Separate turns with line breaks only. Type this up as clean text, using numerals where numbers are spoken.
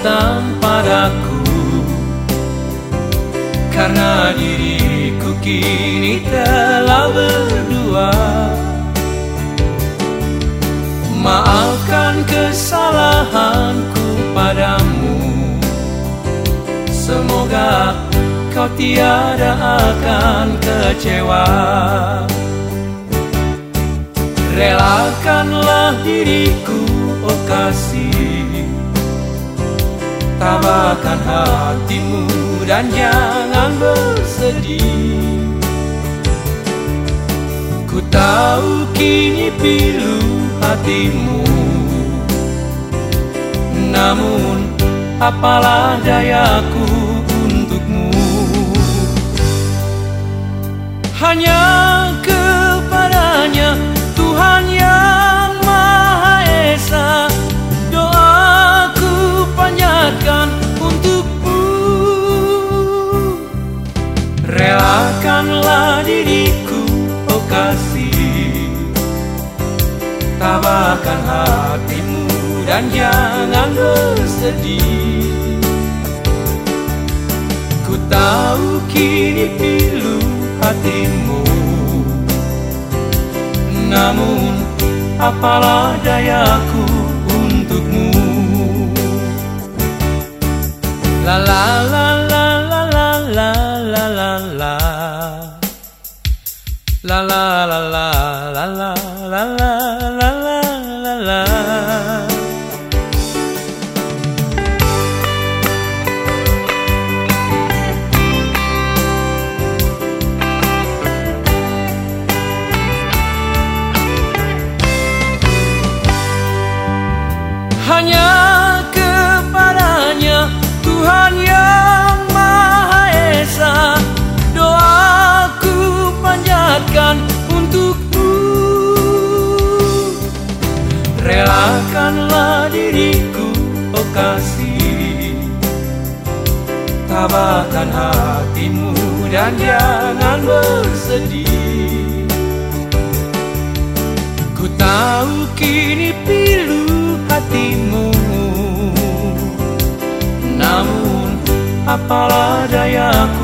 datang padaku, karena diriku kini telah berdua. Maafkan kesalahanku padamu, semoga kau tiada akan kecewa. Relakanlah diriku, oh kasih, tabahkan hatimu dan jangan bersedih. Ku tahu kini pilu hatimu, namun apalah dayaku untukmu. Hanya kepadanya Tuhan yang Maha Esa doaku panjatkan untukmu. Relakanlah diriku, oh kasih, tabahkan hatimu dan jangan bersedih. Ku tahu kini pilu hatimu, namun apalah dayaku untukmu. La la la la la la la la la la la la la la la la la la la la. Hanya kepadanya Tuhan yang Maha Esa doaku panjatkan untukmu. Relakanlah diriku, oh kasih, tabahkan hatimu dan jangan bersedih. Ku tahu kini pilu hatimu, namun apalah dayaku